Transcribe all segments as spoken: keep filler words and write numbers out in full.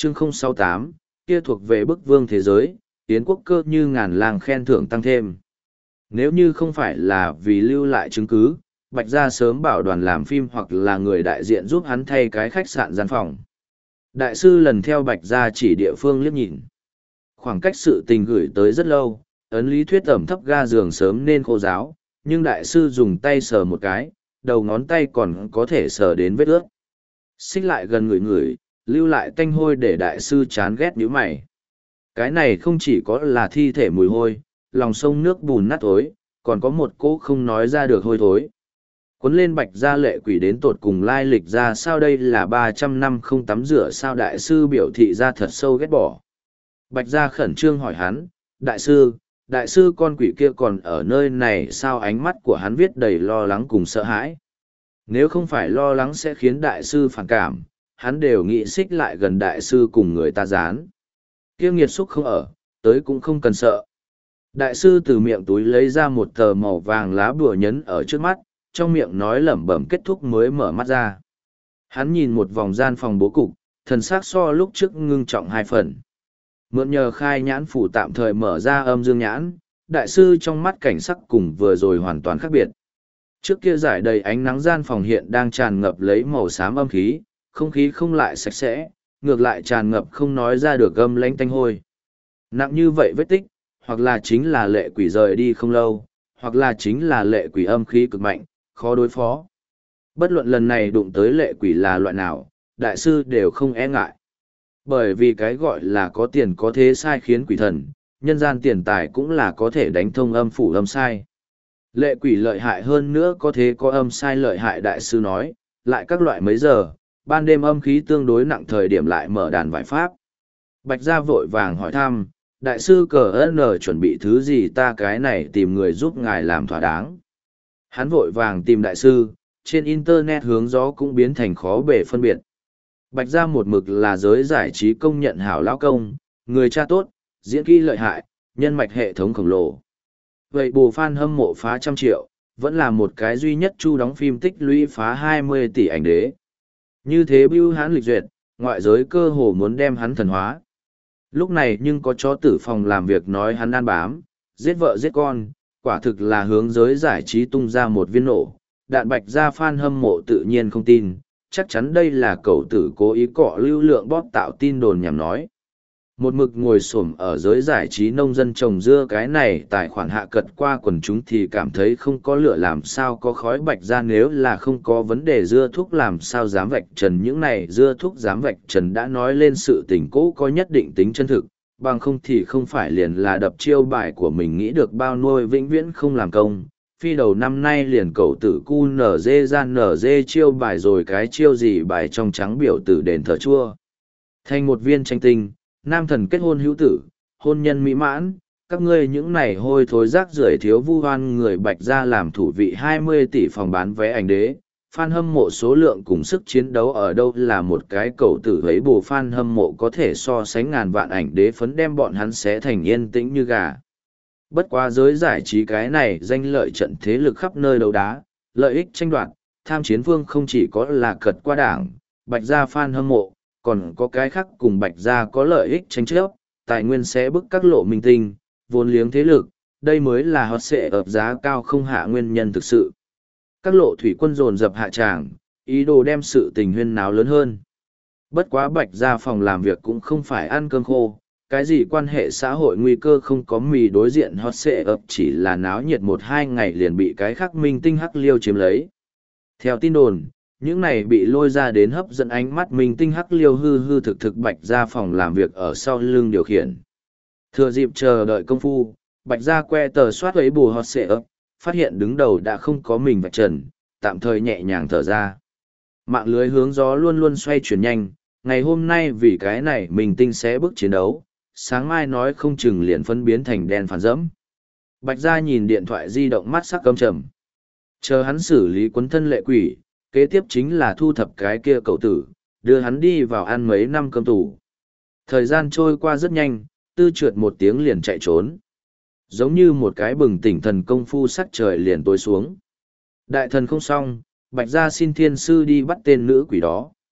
chương không sáu tám, kia thuộc về bức vương thế giới, Yến quốc cơ như ngàn làng khen thưởng tăng thêm. Nếu như không phải là vì lưu lại chứng cứ, Bạch Gia sớm bảo đoàn làm phim hoặc là người đại diện giúp hắn thay cái khách sạn gian phòng. Đại sư lần theo Bạch Gia chỉ địa phương liếc nhìn. Khoảng cách sự tình gửi tới rất lâu, ấn lý thuyết ẩm thấp ga giường sớm nên khô ráo, nhưng đại sư dùng tay sờ một cái, đầu ngón tay còn có thể sờ đến vết ướt. Xích lại gần người người, lưu lại tanh hôi để đại sư chán ghét nhíu mày. Cái này không chỉ có là thi thể mùi hôi, lòng sông nước bùn nát thối, còn có một cỗ không nói ra được hôi thối. Cuốn lên Bạch Gia lệ quỷ đến tột cùng lai lịch ra sao đây là ba trăm năm không tắm rửa sao đại sư biểu thị ra thật sâu ghét bỏ. Bạch Gia khẩn trương hỏi hắn, đại sư, đại sư con quỷ kia còn ở nơi này sao ánh mắt của hắn viết đầy lo lắng cùng sợ hãi. Nếu không phải lo lắng sẽ khiến đại sư phản cảm, hắn đều nghĩ xích lại gần đại sư cùng người ta dán. Kia nghiệt xúc không ở, tới cũng không cần sợ. Đại sư từ miệng túi lấy ra một tờ màu vàng lá bùa nhấn ở trước mắt, trong miệng nói lẩm bẩm kết thúc mới mở mắt ra. Hắn nhìn một vòng gian phòng bố cục, thần sắc so lúc trước ngưng trọng hai phần. Mượn nhờ khai nhãn phủ tạm thời mở ra âm dương nhãn, đại sư trong mắt cảnh sắc cùng vừa rồi hoàn toàn khác biệt. Trước kia giải đầy ánh nắng gian phòng hiện đang tràn ngập lấy màu xám âm khí, không khí không lại sạch sẽ, ngược lại tràn ngập không nói ra được gâm lánh tanh hôi. Nặng như vậy vết tích, hoặc là chính là lệ quỷ rời đi không lâu, hoặc là chính là lệ quỷ âm khí cực mạnh, khó đối phó. Bất luận lần này đụng tới lệ quỷ là loại nào, đại sư đều không e ngại. Bởi vì cái gọi là có tiền có thế sai khiến quỷ thần, nhân gian tiền tài cũng là có thể đánh thông âm phủ âm sai. Lệ quỷ lợi hại hơn nữa có thế có âm sai lợi hại đại sư nói, lại các loại mấy giờ, ban đêm âm khí tương đối nặng thời điểm lại mở đàn vải pháp. Bạch Gia vội vàng hỏi thăm, đại sư cờ ơn chuẩn bị thứ gì ta cái này tìm người giúp ngài làm thỏa đáng. Hắn vội vàng tìm đại sư, trên internet hướng gió cũng biến thành khó bể phân biệt. Bạch Gia một mực là giới giải trí công nhận hảo lão công, người cha tốt, diễn kỹ lợi hại, nhân mạch hệ thống khổng lồ. Vậy bù fan hâm mộ phá trăm triệu, vẫn là một cái duy nhất chu đóng phim tích lũy phá hai mươi tỷ ảnh đế. Như thế bưu hắn lịch duyệt, ngoại giới cơ hồ muốn đem hắn thần hóa. Lúc này nhưng có chó tử phòng làm việc nói hắn ăn bám, giết vợ giết con, quả thực là hướng giới giải trí tung ra một viên nổ. Đạn Bạch Gia fan hâm mộ tự nhiên không tin, chắc chắn đây là cậu tử cố ý cọ lưu lượng bóp tạo tin đồn nhằm nói. Một mực ngồi xổm ở giới giải trí nông dân trồng dưa cái này tài khoản hạ cật qua quần chúng thì cảm thấy không có lửa làm sao có khói Bạch Gia nếu là không có vấn đề dưa thuốc làm sao dám vạch trần những này dưa thuốc dám vạch trần đã nói lên sự tình cũ có nhất định tính chân thực, bằng không thì không phải liền là đập chiêu bài của mình nghĩ được bao nuôi vĩnh viễn không làm công. Phi đầu năm nay liền cậu tử cu nở dê gian nở dê chiêu bài rồi cái chiêu gì bài trong trắng biểu tử đền thờ chua. Thành một viên tranh tinh, nam thần kết hôn hữu tử, hôn nhân mỹ mãn, các ngươi những này hôi thối rác rưởi thiếu vu hoan người Bạch Gia làm thủ vị hai mươi tỷ phòng bán vé ảnh đế. Fan hâm mộ số lượng cùng sức chiến đấu ở đâu là một cái cầu tử ấy bù fan hâm mộ có thể so sánh ngàn vạn ảnh đế phấn đem bọn hắn xé thành yên tĩnh như gà. Bất quá giới giải trí cái này danh lợi trận thế lực khắp nơi đấu đá, lợi ích tranh đoạt, tham chiến vương không chỉ có là cật qua đảng, Bạch Gia fan hâm mộ, còn có cái khác cùng Bạch Gia có lợi ích tranh chấp, tài nguyên sẽ bức các lộ minh tinh, vốn liếng thế lực, đây mới là hot sẽ ập giá cao không hạ nguyên nhân thực sự. Các lộ thủy quân dồn dập hạ tràng, ý đồ đem sự tình huyên náo lớn hơn. Bất quá Bạch Gia phòng làm việc cũng không phải ăn cơm khô, cái gì quan hệ xã hội nguy cơ không có mì đối diện hot sẽ ập chỉ là náo nhiệt một hai ngày liền bị cái khác minh tinh hắc liêu chiếm lấy. Theo tin đồn, những này bị lôi ra đến hấp dẫn ánh mắt minh tinh hắc liêu hư hư thực thực Bạch Gia phòng làm việc ở sau lưng điều khiển. Thừa dịp chờ đợi công phu, Bạch Gia que tờ soát ấy bù hot sẽ ập, phát hiện đứng đầu đã không có mình vạch trần, tạm thời nhẹ nhàng thở ra. Mạng lưới hướng gió luôn luôn xoay chuyển nhanh, ngày hôm nay vì cái này mình tinh sẽ bước chiến đấu, sáng mai nói không chừng liền phân biến thành đen phản dẫm. Bạch Gia nhìn điện thoại di động mắt sắc căm trầm. Chờ hắn xử lý quấn thân lệ quỷ, kế tiếp chính là thu thập cái kia cậu tử, đưa hắn đi vào ăn mấy năm cơm tù. Thời gian trôi qua rất nhanh, tư trượt một tiếng liền chạy trốn. Giống như một cái bừng tỉnh thần công phu sắc trời liền tối xuống. Đại thần không xong, Bạch Gia xin thiên sư đi bắt tên nữ quỷ đó.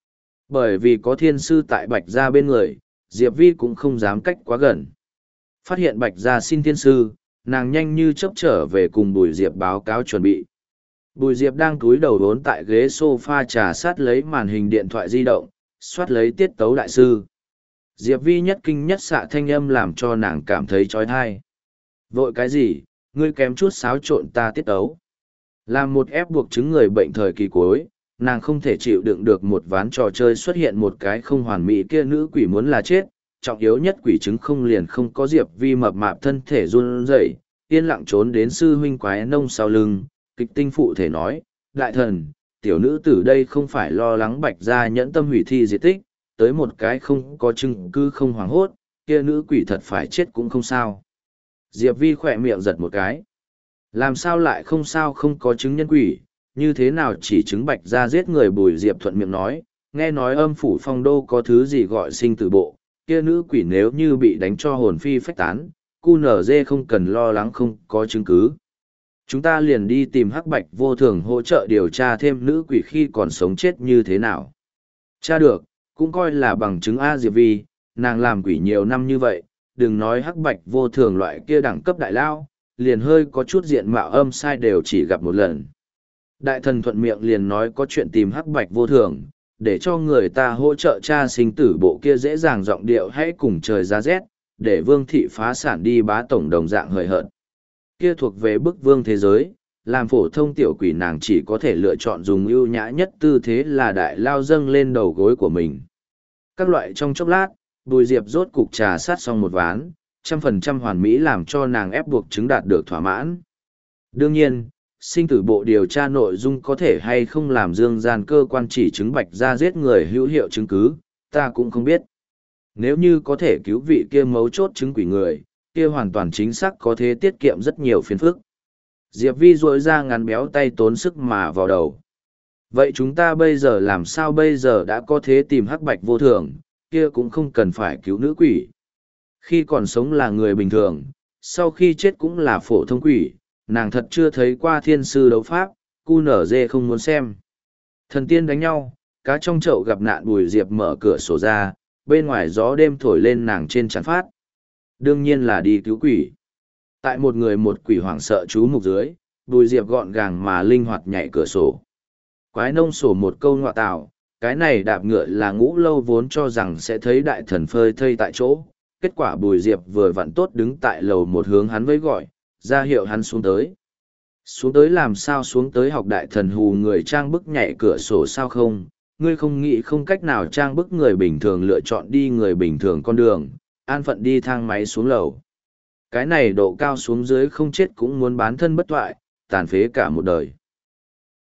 Bởi vì có thiên sư tại Bạch Gia bên người, Diệp Vi cũng không dám cách quá gần. Phát hiện Bạch Gia xin thiên sư, nàng nhanh như chớp trở về cùng Bùi Diệp báo cáo chuẩn bị. Bùi Diệp đang cúi đầu đốn tại ghế sofa trà sát lấy màn hình điện thoại di động, soát lấy tiết tấu đại sư. Diệp Vi nhất kinh nhất xạ thanh âm làm cho nàng cảm thấy trói thai. Vội cái gì, ngươi kém chút xáo trộn ta tiết tấu. Làm một ép buộc chứng người bệnh thời kỳ cuối, nàng không thể chịu đựng được một ván trò chơi xuất hiện một cái không hoàn mỹ kia nữ quỷ muốn là chết. Trọng yếu nhất quỷ chứng không liền không có Diệp Vi mập mạp thân thể run rẩy, yên lặng trốn đến sư huynh quái nông sau lưng, kịch tinh phụ thể nói, đại thần, tiểu nữ tử đây không phải lo lắng Bạch Gia nhẫn tâm hủy thi diệt tích, tới một cái không có chứng cứ không hoảng hốt, kia nữ quỷ thật phải chết cũng không sao. Diệp Vi khỏe miệng giật một cái. Làm sao lại không sao không có chứng nhân quỷ, như thế nào chỉ chứng Bạch Gia giết người. Bùi Diệp thuận miệng nói, nghe nói âm phủ phong đô có thứ gì gọi sinh tử bộ, kia nữ quỷ nếu như bị đánh cho hồn phi phách tán, cu nở dê không cần lo lắng không có chứng cứ. Chúng ta liền đi tìm Hắc Bạch Vô Thường hỗ trợ điều tra thêm nữ quỷ khi còn sống chết như thế nào. Tra được, cũng coi là bằng chứng A. Diệp Vi, nàng làm quỷ nhiều năm như vậy, đừng nói Hắc Bạch Vô Thường loại kia đẳng cấp đại lao, liền hơi có chút diện mạo âm sai đều chỉ gặp một lần. Đại thần thuận miệng liền nói có chuyện tìm Hắc Bạch Vô Thường, để cho người ta hỗ trợ tra sinh tử bộ kia dễ dàng giọng điệu hãy cùng trời giá rét, để vương thị phá sản đi bá tổng đồng dạng hời hợt. Kia thuộc về bức vương thế giới, làm phổ thông tiểu quỷ nàng chỉ có thể lựa chọn dùng ưu nhã nhất tư thế là đại lao dâng lên đầu gối của mình. Các loại trong chốc lát, Bùi Diệp rốt cục trà sát xong một ván, trăm phần trăm hoàn mỹ làm cho nàng ép buộc chứng đạt được thỏa mãn. Đương nhiên, sinh tử bộ điều tra nội dung có thể hay không làm dương gian cơ quan chỉ chứng Bạch Gia giết người hữu hiệu chứng cứ, ta cũng không biết. Nếu như có thể cứu vị kia mấu chốt chứng quỷ người, kia hoàn toàn chính xác có thể tiết kiệm rất nhiều phiền phức. Diệp Vi duỗi ra ngắn béo tay tốn sức mà vào đầu. Vậy chúng ta bây giờ làm sao bây giờ đã có thể tìm Hắc Bạch Vô Thường, kia cũng không cần phải cứu nữ quỷ. Khi còn sống là người bình thường, sau khi chết cũng là phổ thông quỷ, nàng thật chưa thấy qua thiên sư đấu pháp, cu nở dê không muốn xem. Thần tiên đánh nhau, cá trong chậu gặp nạn. Bùi Diệp mở cửa sổ ra, bên ngoài gió đêm thổi lên nàng trên trán phát. Đương nhiên là đi cứu quỷ. Tại một người một quỷ hoảng sợ chú mục dưới, Bùi Diệp gọn gàng mà linh hoạt nhảy cửa sổ. Quái nông sổ một câu ngọa tạo, cái này đạp ngựa là Ngũ Lâu vốn cho rằng sẽ thấy đại thần phơi thây tại chỗ. Kết quả Bùi Diệp vừa vặn tốt đứng tại lầu một hướng hắn với gọi, ra hiệu hắn xuống tới. Xuống tới làm sao xuống tới học đại thần hù người trang bức nhảy cửa sổ sao không? Ngươi không nghĩ không cách nào trang bức người bình thường lựa chọn đi người bình thường con đường, an phận đi thang máy xuống lầu. Cái này độ cao xuống dưới không chết cũng muốn bán thân bất toại, tàn phế cả một đời.